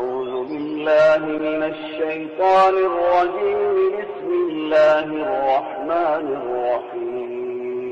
أعوذ بالله من الشيطان الرجيم. بسم الله الرحمن الرحيم.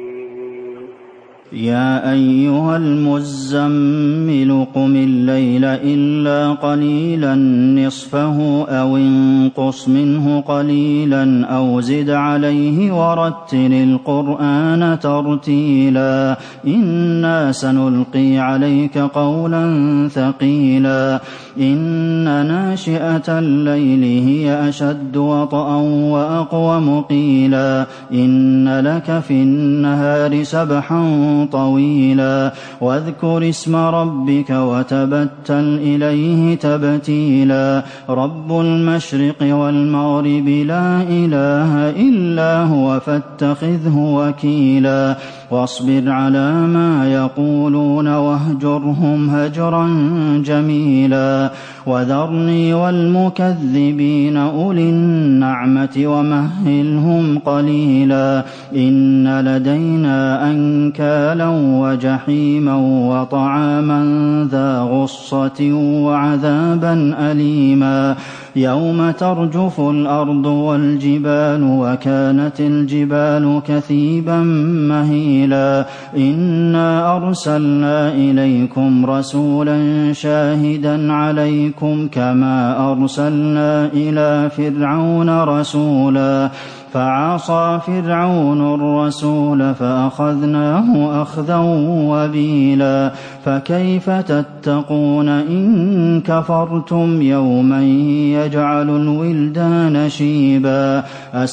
يا أيها المزمل قم الليل إلا قليلا نصفه أو انقص منه قليلا أو زد عليه ورتل القرآن ترتيلا إنا سنلقي عليك قولا ثقيلا إن ناشئة الليل هي أشد وطئا وأقوم قيلا إن لك في النهار سبحا طويلا واذكر اسم ربك وتبتل إليه تبتيلا رب المشرق والمغرب لا إله إلا هو فاتخذه وكيلا واصبر على ما يقولون واهجرهم هجرا جميلا وذرني والمكذبين أولي النعمة ومهلهم قليلا إن لدينا أنكالا وجحيما وطعاما ذا غصة وعذابا أليما يوم ترجف الأرض والجبال وكانت الجبال كثيبا مهيلا إنا أرسلنا إليكم رسولا شاهدا عليكم كما أرسلنا إلى فرعون رسولا فعصى فرعون الرسول فأخذناه أخذا وبيلا فكيف تتقون إن كفرتم يوما يجعل الولدان شيبا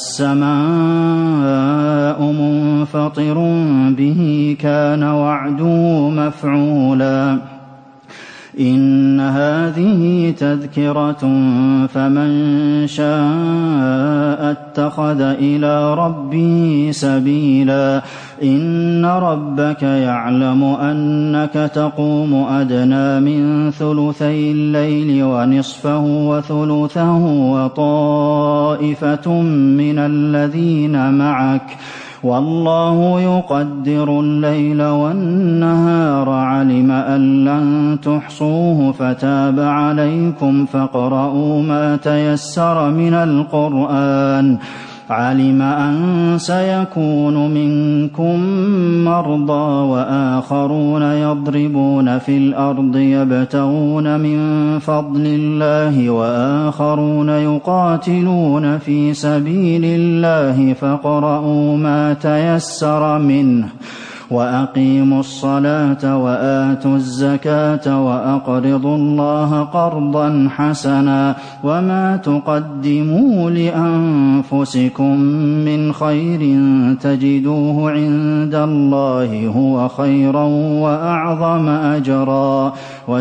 السماء منفطر به كان وعده مفعولا إن هذه تذكرة فمن شاء اتخذ إلى ربه سبيلا إن ربك يعلم أنك تقوم أدنى من ثلثي الليل ونصفه وثلثه وطائفة من الذين معك والله يقدر الليل والنهار علم أن لن تحصوه فتاب عليكم فاقرؤوا ما تيسر من القرآن علم أن سيكون منكم مرضى وآخرون يضربون في الأرض يبتغون من فضل الله وآخرون يقاتلون في سبيل الله فاقرؤوا ما تيسر منه وأقيموا الصلاة وآتوا الزكاة وأقرضوا الله قرضا حسنا وما تقدموا لأنفسكم من خير تجدوه عند الله هو خيرا وأعظم أجرا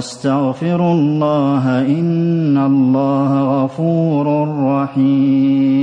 واستغفروا الله إن الله غفور رحيم.